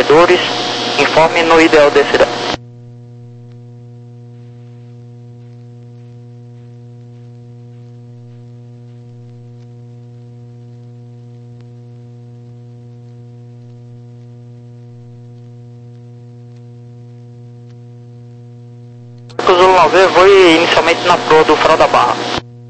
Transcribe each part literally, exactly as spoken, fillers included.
corredores, informe no ideal descida. Zulu nove, voe inicialmente na proa do Farol da Barra.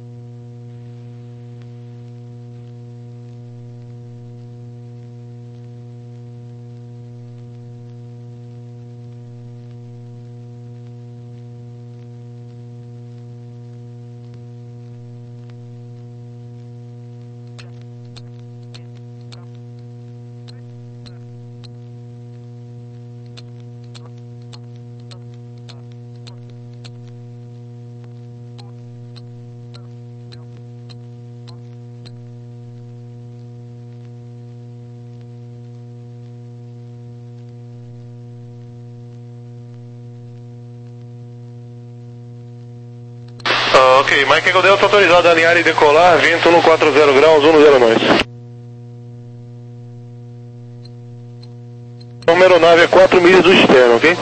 Ok, Mike Echo Delta autorizado a alinhar e decolar, vento no quatro zero graus, um zero nós. Número nave é quatro milhas do externo, ok?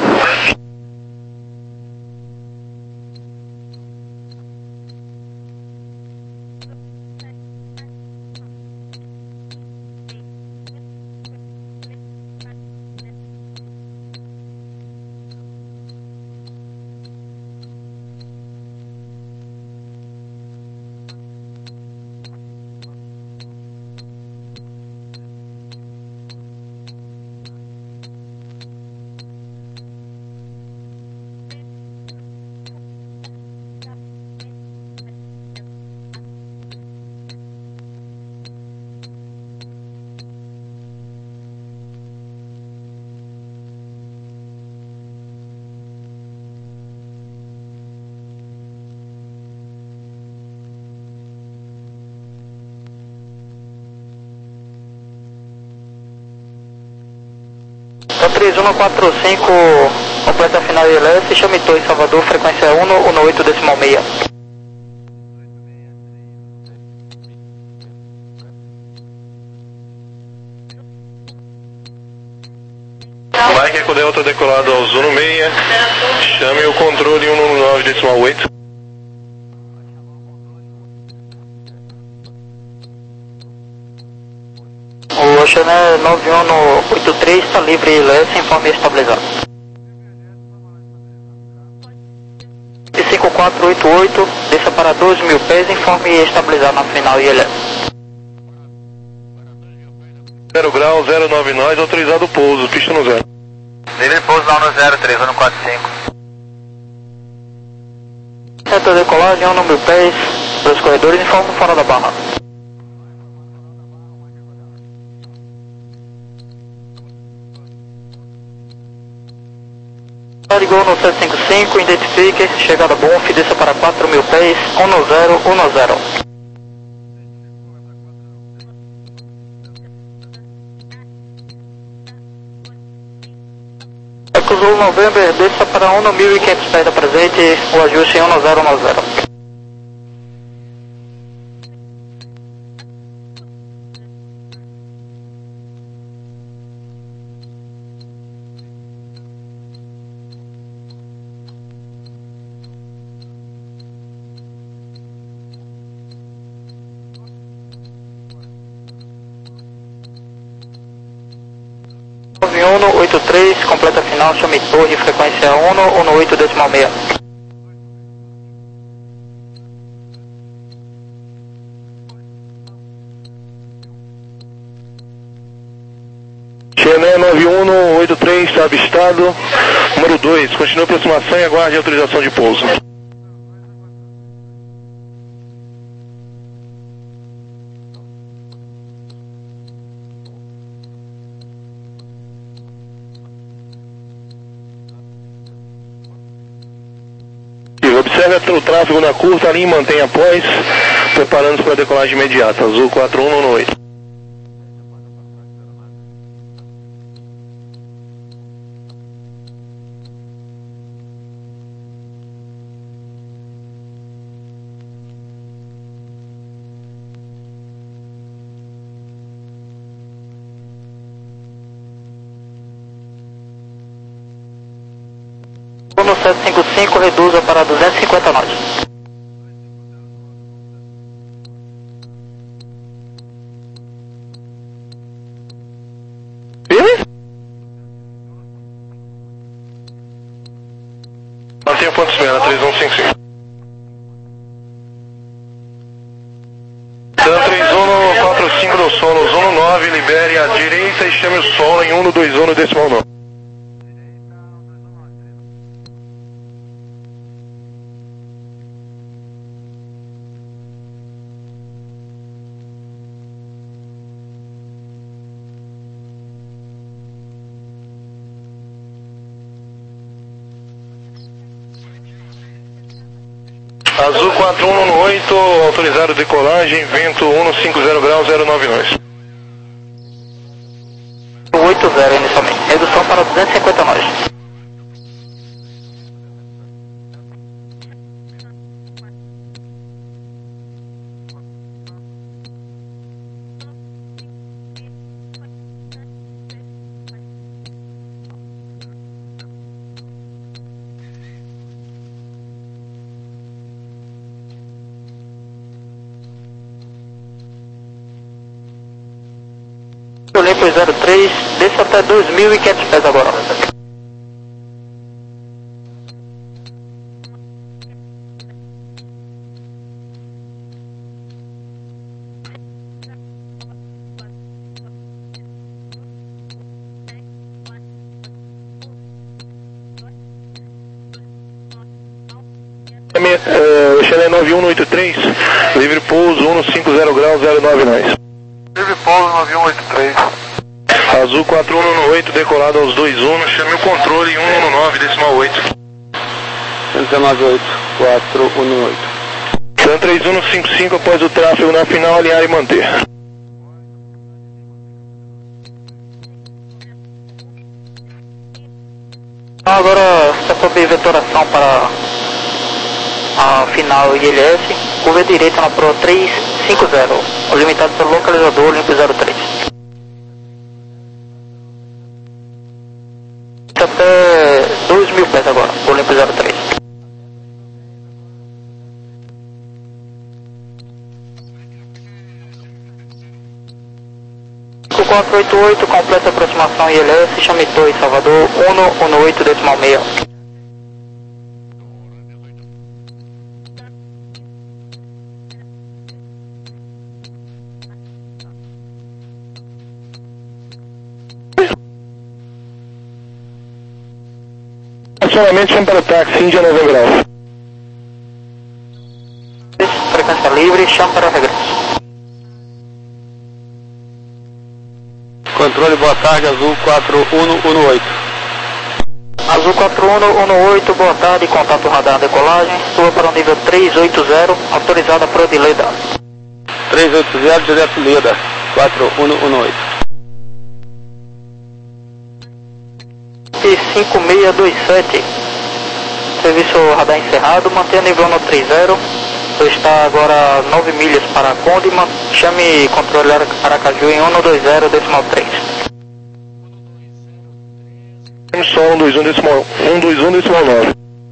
três um quatro cinco, completa final I L S, chame Torre Salvador, frequência um no oito decimal meia. Mike Echo Delta decolado ao Zuno seis, chame o controle um no nove decimal oito. O Oceané nove um oito três está livre I L S, informe estabilizado. cinco quatro oito oito, desça para doze mil pés, informe estabilizado na final I L S. zero grau, zero nove nós, autorizado o pouso, pista no zero. Livre pouso na no zero, três um quatro cinco. Reta decolagem, um no mil pés, dois corredores, informe fora da barra. Ligou no sete cinco cinco, identifique, chegada Bonf, desça para quatro mil pés, um no zero, um no zero. Eco Zulu November, desça para um no mil e quinhentos pés da presente, o ajuste um no zero, um no zero. nove um oito três, completa final, chame Torre, frequência um no oito decimal meia. Xené nove um oito três, está avistado. Número dois, continue a aproximação e aguarde a autorização de pouso. Observe o tráfego na curta, ali mantenha após, preparando-se para a decolagem imediata, Azul quatro um oito. uno sete cinco cinco, reduza para duzentos e cinquenta nós. Mantenha ponto de espera, três um cinco cinco. Dan três um quatro cinco do Sonos, um nove, libere à direita e chame o solo em um dois um decimal nove. Azul quatro um um oito, autorizado decolagem, vento cento e cinquenta graus, zero nove nós. oitenta inicialmente, redução para duzentos e cinquenta nós. Olímpio zero três, desça até dois mil e quinhentos pés agora. Uh, Xelé nove um oito três, livre pouso cento e cinquenta graus, zero nove nós. Livre pouso nove um oito três. Azul quatro um um oito, decolado aos dois um, chame o controle em um nove decimal oito. cento e dezenove oito, quatro um oito. Dan três um cinco cinco, após o tráfego na final, alinhar e manter. Agora, setup vetoração para a final I L S, curva direita na Pro três cinco zero, limitado pelo localizador Olímpio zero três. Até dois mil pés agora, Olímpio zero três. cinco quatro oito oito, completa aproximação I L S, chame dois, Salvador um um oito decimal seis. Acionamento, chame para o táxi, Índia nove graus. Frequência livre, chame para o regresso. Controle, boa tarde, Azul quatro um um oito. Azul quatro um um oito, boa tarde, contato radar decolagem, sua para o nível trezentos e oitenta, autorizada para o delay da trezentos e oitenta, direto Leda, quatro um um oito. E cinco seis dois sete, serviço radar encerrado, mantenha nível no trinta, está agora nove milhas para Conde, chame controle Aracaju em um dois zero decimal três. Só um dois um decimal, um dois um decimal nove.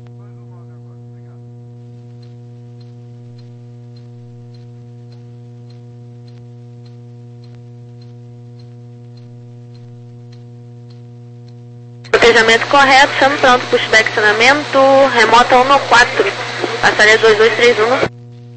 Protejamento correto, estamos pronto, pushback acionamento, remota um quatro, passaria dois dois três um.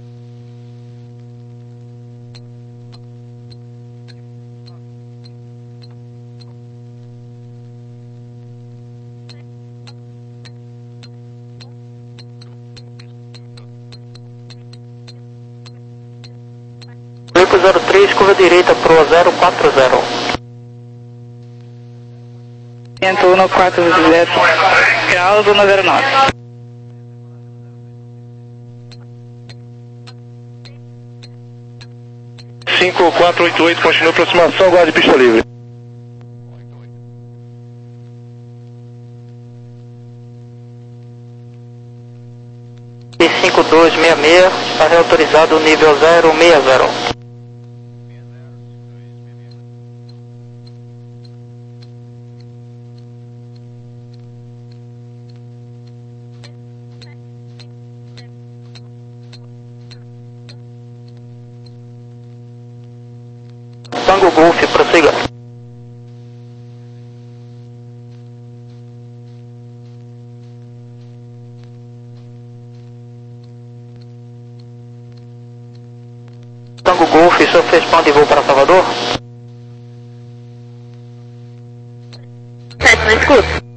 zero três, curva direita Pro zero quatro zero. um quatro zero graus, um zero nove. cinco quatro oito oito, continua a aproximação, guarde pista livre. E cinco dois seis seis, está reautorizado nível zero seis zero. Tango Golf, prossiga. Tango Golf, o senhor fez plano de voo para Salvador? Sete, não escuta.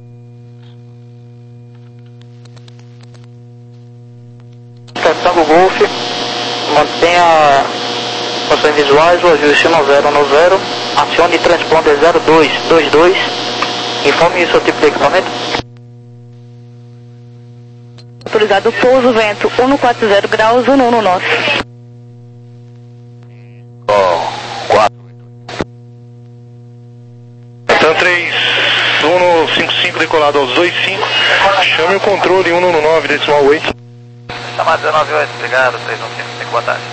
Tango Golf, mantenha funções visuais, o ajuste um zero um zero, acione transponder zero dois dois dois, informe o seu tipo de equipamento. Autorizado pouso, vento cento e quarenta graus, um no nosso. Então três um cinco cinco decolado aos dois cinco, chame o controle um nove decimal oito. Chamada dezenove oito, obrigado, três um cinco cinco, boa tarde.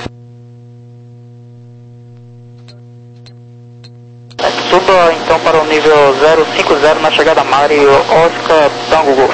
Suba então para o nível zero cinco zero na chegada Mario Oscar Tango Golf.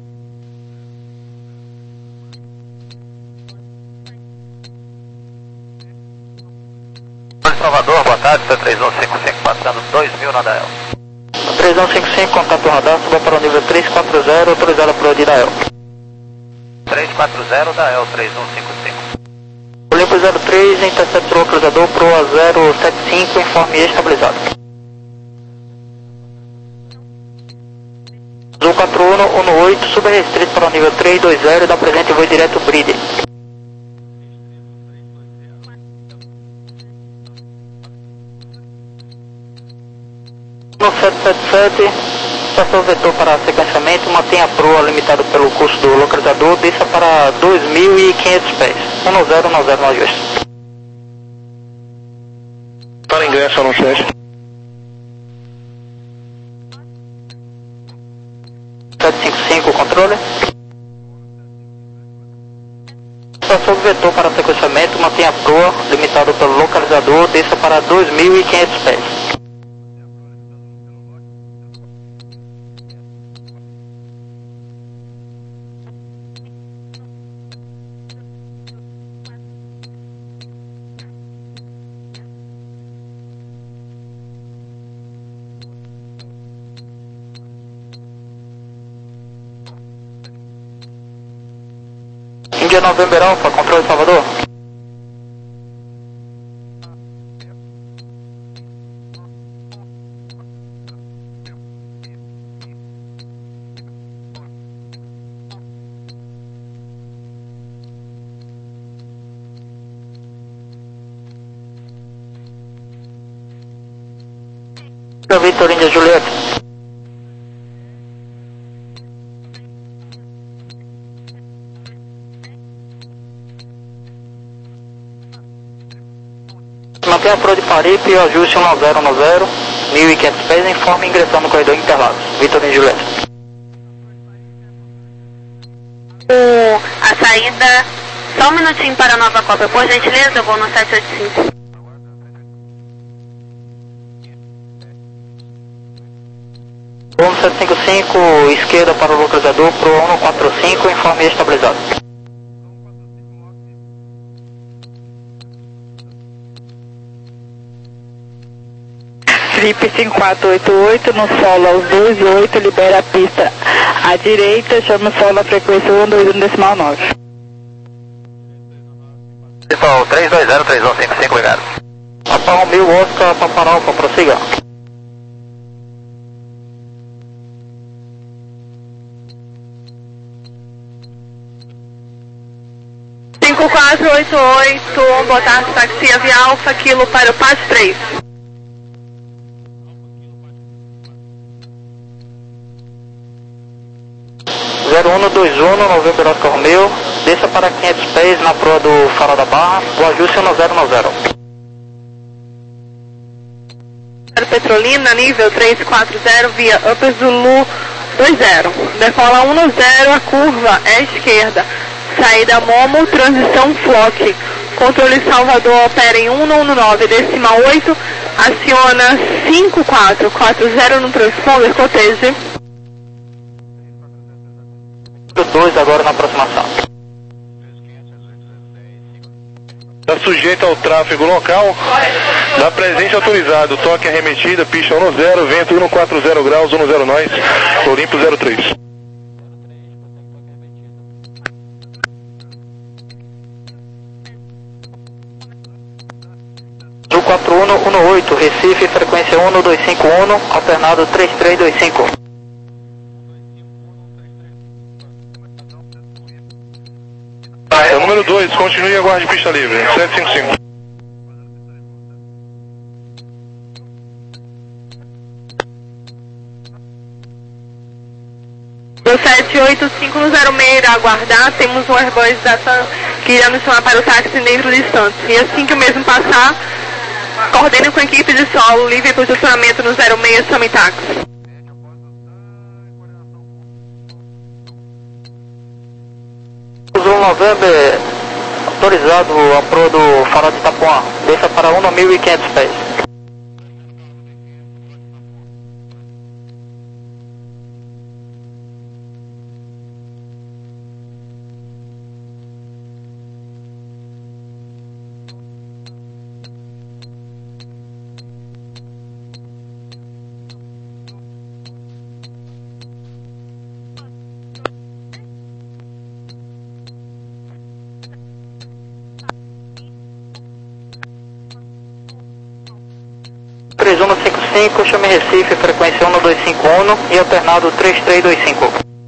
Salvador, boa tarde, três um cinco cinco, passando dois mil na Dael. três um cinco cinco, contato radar, suba para o nível três quatro zero, autorizada para o de Dael. três quatro zero, Dael, três um cinco cinco. Olimpo zero três, interceptor localizador Proa zero sete cinco, informe estabilizado. Azul quatro um um oito, suba restrito para o nível três dois zero e dá presente voo direto Bride. No sete sete sete, estação vetor para sequenciamento, mantenha a proa limitado pelo curso do localizador, desça para dois mil e quinhentos pés, um zero um zero no ajuste. Para ingresso no sete. sete cinco cinco, controle. Estação vetor para sequenciamento, mantenha a proa limitado pelo localizador, desça para dois mil e quinhentos pés. Índia November Alpha, controle Salvador. Victor Índia Julieta. Mantenha a proa de Paripe e ajuste um zero um zero, mil e quinhentos pés, informe ingressando no corredor Interlagos. Vitor e Julieta. O, a saída, só um minutinho para a Nova Copa, por gentileza, eu vou no sete oito cinco. um sete cinco cinco, esquerda para o localizador, proa um quatro cinco, informe estabilizado. Felipe cinco quatro oito oito, no solo aos dois e oito, libera a pista à direita, chama o solo a frequência um dois um decimal nove. Pessoal, três dois zero, três um cinco cinco, obrigado. Papa Romeo Oscar Paparalfa, prossiga. cinco quatro oito oito, boa tarde, taxi Via Alfa, quilo para o Passo três. zero um dois um, November Oscar Romeo, desça para quinhentos pés na proa do Farol da Barra, o ajuste um zero um zero. Petrolina, nível três quatro zero, via Upper Zulu dois zero. Decola um zero, a curva é esquerda. Saída Momo, transição Flock. Controle Salvador opera em um um nove decimal oito. Aciona cinco quatro quatro zero no transponder, coteje. dois agora na aproximação. Está sujeito ao tráfego local. Da presente autorizado, toque arremetida, pista um zero, vento um quatro zero graus, um zero nós, Olimpo zero três. Azul quatro um um oito, Recife, frequência um dois cinco um, alternado três três dois cinco. É o número dois, continue e aguarde pista livre, sete cinco cinco. Do sete oito cinco no zero seis irá aguardar, temos um Airbus da TAM que irá nos chamar para o táxi dentro distante. E assim que o mesmo passar, coordene com a equipe de solo, livre posicionamento no zero seis Sami Táxi. Azul November, autorizado a proa do farol de Itapuã, desça para um mil e quinhentos pés. três um cinco cinco, chame Recife, frequência um dois cinco um e alternado três três dois cinco.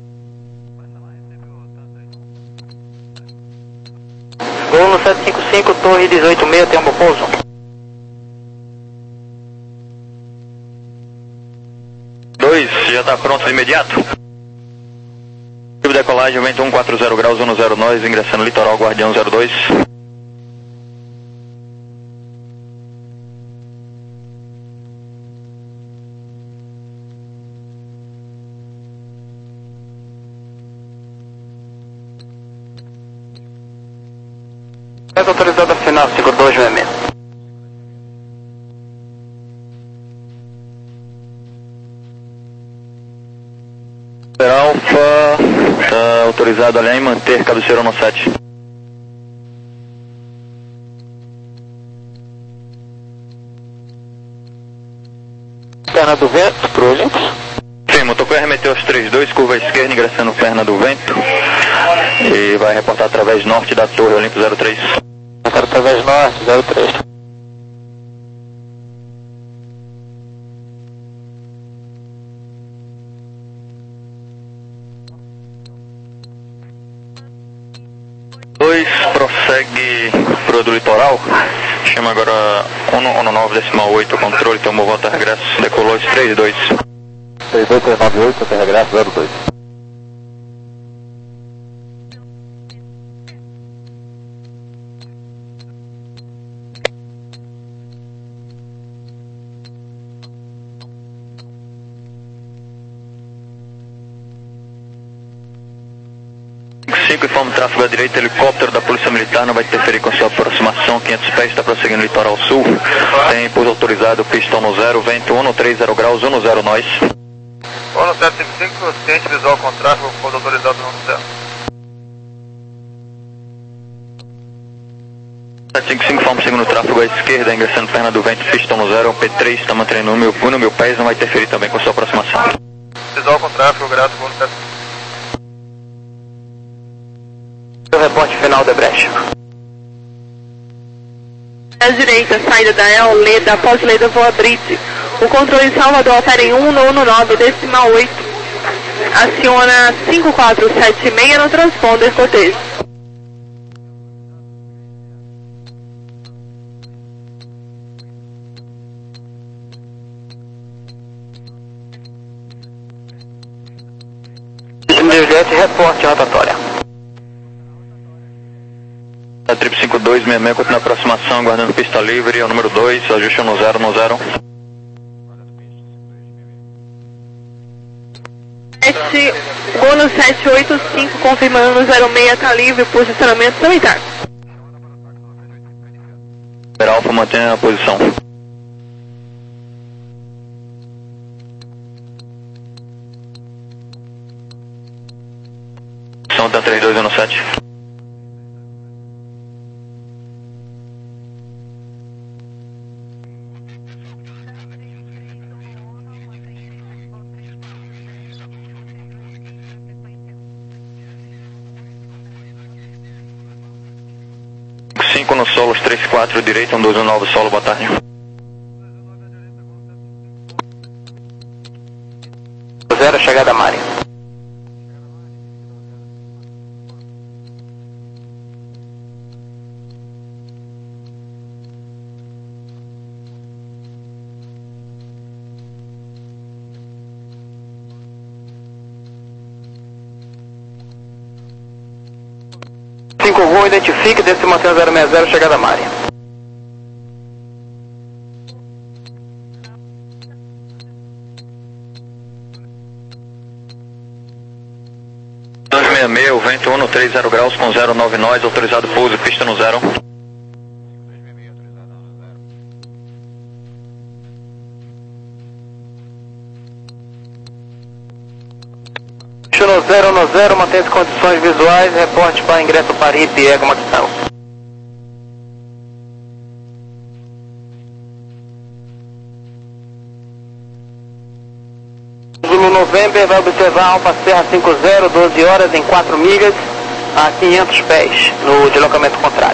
Gol no sete cinco cinco, torre dezoito seis, tem um bom pouso. dois, já está pronto de imediato. Decolagem, vento um quatro zero graus, um zero nós, ingressando litoral, Guardião zero dois. Essa autorizada final, cinco dois seis seis. Alfa, está autorizado ali em manter cabeceira no sete. Perna do vento, pro Olimpo. Sim, motocor remeteu aos três dois, curva esquerda, ingressando perna do vento. E vai reportar através norte da torre, Olimpo zero três. Através norte, zero três. dois, prossegue pro do litoral. Chama agora um nove decimal oito, controle, tomou volta regresso, decolou os três dois. três dois três nove oito, volta regresso, zero dois. cinco, informa o tráfego à direita, helicóptero da Polícia Militar não vai interferir com sua aproximação, quinhentos pés, está prosseguindo litoral sul. Tem pouso autorizado, pistão no zero, vento um três zero graus, um zero nós. Ono sete cinco cinco, ciente visual com tráfego, pouso autorizado no zero. sete cinco cinco, informa o segundo tráfego à esquerda, ingressando perna do vento, pistão no zero, P três, está mantendo um mil, um mil pés, não vai interferir também com sua aproximação. Visual com tráfego, grato, Ono sete cinco cinco. O reporte final de brecha. À direita, saída da El Leda, após Leda voa Brite. O controle de Salvador opera em um nove decimal oito. Aciona cinco quatro sete seis no transponder Cortez. Desviante, reporte rotatória. A trip cinco dois seis seis, continua a aproximação, aguardando pista livre, é o número dois, ajuste no zero, no zero. Golo sete oito cinco, confirmando no zero seis, está livre, posicionamento sanitário. Alfa mantém a posição. São da três dois um sete. no solo três quatro direito, um dois um nove solo, boa tarde. Zero, chegada Mari. cinco Gol, identifique, desce mantendo zero seis zero, chegada Mari. dois seis seis, o vento um no três zero graus com zero nove nós, autorizado pouso, pista no zero. No zero no zero, mantém as condições visuais, reporte para ingresso para I P E Ego Maxital. Zulu November vai observar Alfa Serra cinco zero, doze horas em quatro milhas a quinhentos pés no deslocamento contrário.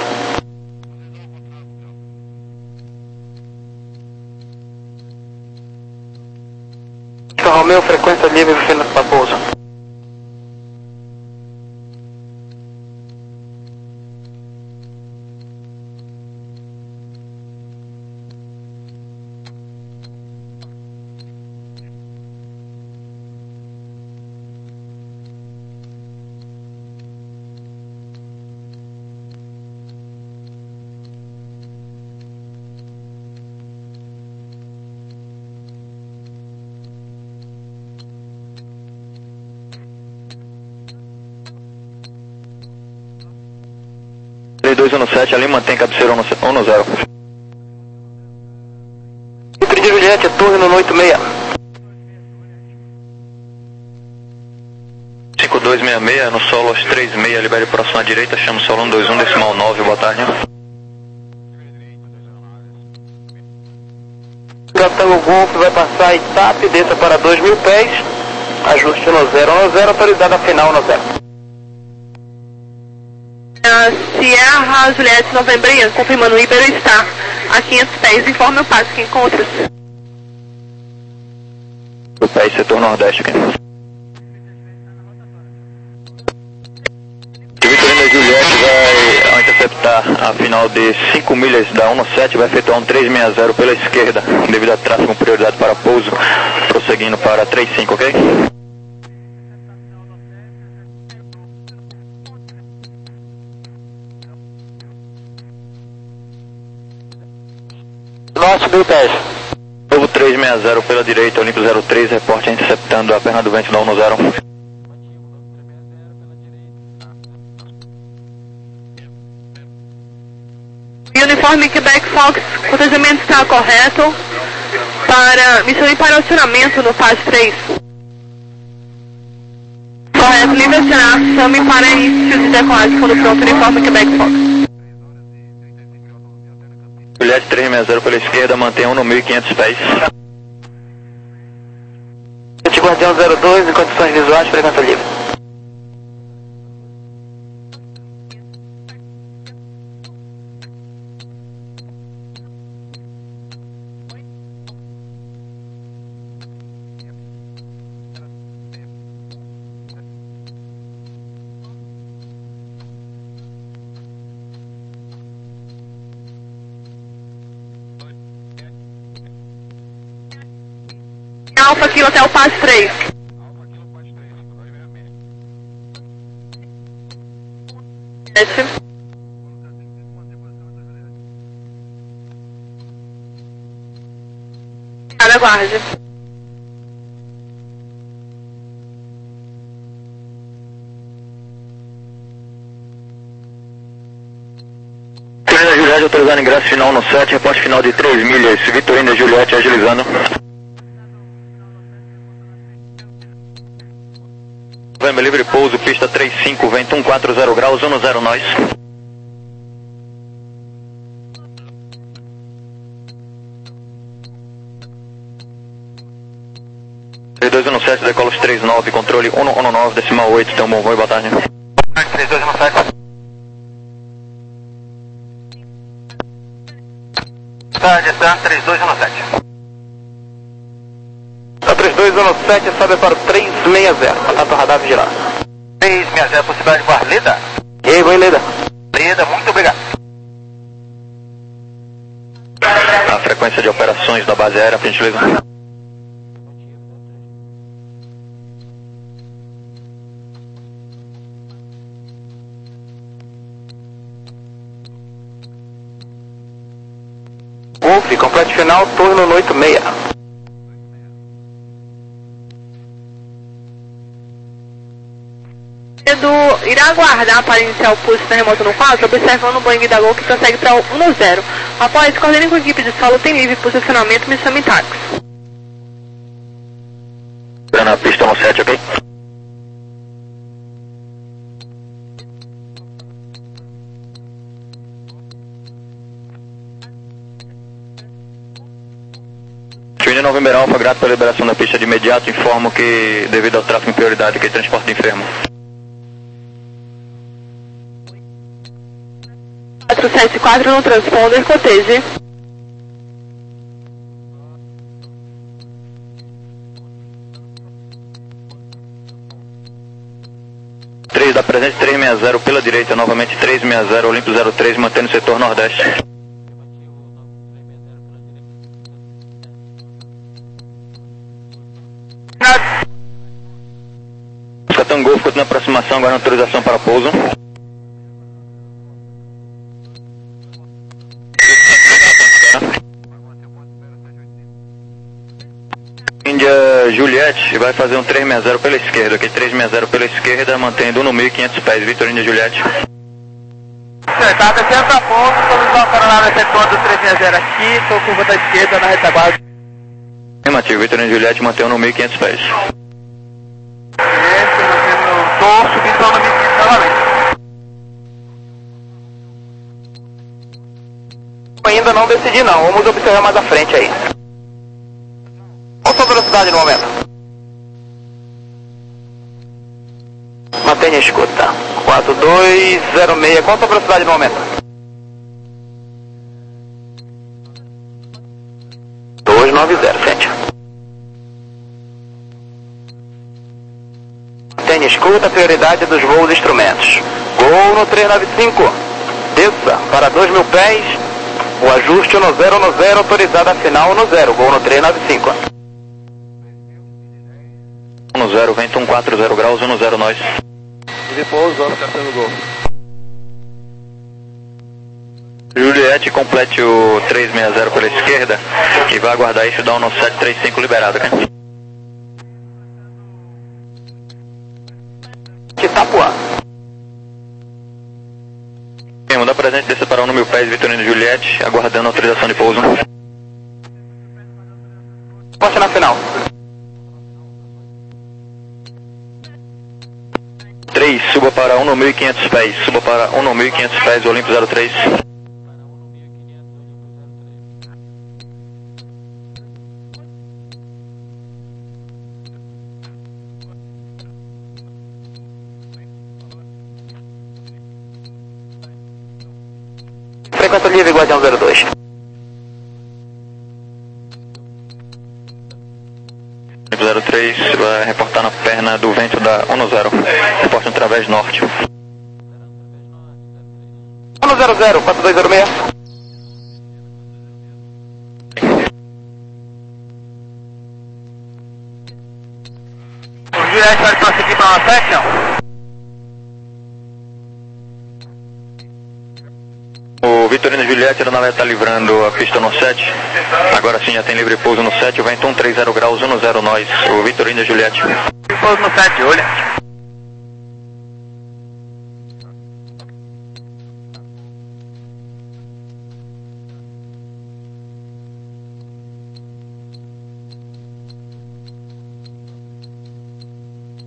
Romeu, frequência livre para pouso. dois um sete, ali mantém cabeceira um no zero. Entre de Juliette, torre no oito seis. cinco dois seis seis, no solo aos três seis, libere próximo à direita, chama o solo um dois um, decimal nove, boa tarde. Capitão Golf vai passar Itap, desça para dois mil pés, ajuste no zero no zero, autorizada final no zero. Sierra Juliette Novembrinha, confirmando Ibero está a quinhentos pés, informe o passo que encontra-se. O pé setor nordeste aqui. Vitorina Juliette vai, ao interceptar a final de cinco milhas da um sete, vai efetuar um três seis zero pela esquerda, devido a tráfego com prioridade para pouso, prosseguindo para três cinco, ok? Norte do dez. Novo três seis zero pela direita, Olímpio zero três, reporte interceptando a perna do vento da um zero. Uniforme Quebec Fox, o procedimento está correto para missão para acionamento no fase três. Correto, livre acionar, chame para início de decolagem quando pronto, uniforme Quebec Fox. Juliette três seis zero pela esquerda, mantém um no mil e quinhentos pés. Guardião zero dois, em condições visuais, frequência livre. Alfa Kilo até o passe três. Desce. Aguarde. Vitorina Juliette autorizando ingresso final no sete, reporte final de três milhas, Vitorina Juliette agilizando. November livre pouso, pista três cinco, vento um quatro zero graus, um zero nós. três dois um sete, decolos três nove, controle um um nove, decimal oito, tem um bom voo e boa tarde. três dois um sete. tarde, Sam três dois um sete. Tá três dois um sete, sobe para o três seis zero, contato radar vigilar. três seis zero, possibilidade de voar Leda? Diego e Leda. Leda, muito obrigado. A frequência de operações da base aérea, por gentileza. Wolf, completo final, turno no oito seis. Edu irá aguardar para iniciar o pulso remoto no quatro, observando o Boeing da Gol que prossegue para o um zero. Após, coordenem com a equipe de solo, tem livre posicionamento, me chame táxi. Na pista no sete, ok? Twin November Alpha, grato pela liberação da pista de imediato, informo que, devido ao tráfego em prioridade, que transporte de enfermo. quatro sete quatro no transponder, coteje. três da presente, três seis zero pela direita, novamente três seis zero, Olimpo zero três, mantendo o setor nordeste. Tango, ficou na aproximação, agora na autorização para pouso. Índia Juliette vai fazer um três seis zero pela esquerda, aqui três seis zero pela esquerda, mantendo no mil e quinhentos pés, Vitor Índia Juliette. Tá descendo a ponto, estamos voltando lá no setor do três seis zero aqui, estou curva da esquerda na retaguarda. Afirmativo, Vitor Índia Juliette mantendo no mil e quinhentos pés. Estou subindo para o mil e quinhentos novamente. Ainda não decidi não, vamos observar mais à frente aí. Qual a sua velocidade no momento? Mantenha a escuta. quatro dois zero seis, qual a sua velocidade no momento? dois nove zero, frente. Mantenha a escuta, prioridade dos voos e instrumentos. Gol no três nove cinco. Desça para dois mil pés. O ajuste no zero no zero, autorizada a final no zero. Gol no três nove cinco. um zero, vento um quatro zero graus, um zero nós. Repouso, acertando o gol. Juliette, complete o três seis zero pela esquerda e vai aguardar isso, down no sete três cinco liberado, ok? Que Itapuã. Manda presente, desça para um no mil pés, Vitorino Juliette, aguardando a autorização de pouso. Poste na final. três, suba para um no mil e quinhentos pés, suba para um no mil e quinhentos pés, Olimpo zero três. Frequência livre, Guardião zero dois. zero três, vai reportar na perna do vento da um zero, reporta através norte. um zero zero, quatro dois zero seis. O Juliette vai prosseguir para uma section. O Vitorino Juliette, a nave está livrando a pista no sete. Agora sim já tem livre pouso no sete, o vento um três zero graus, um zero nós. O Vitorino Juliette. Pouso no sete, olha.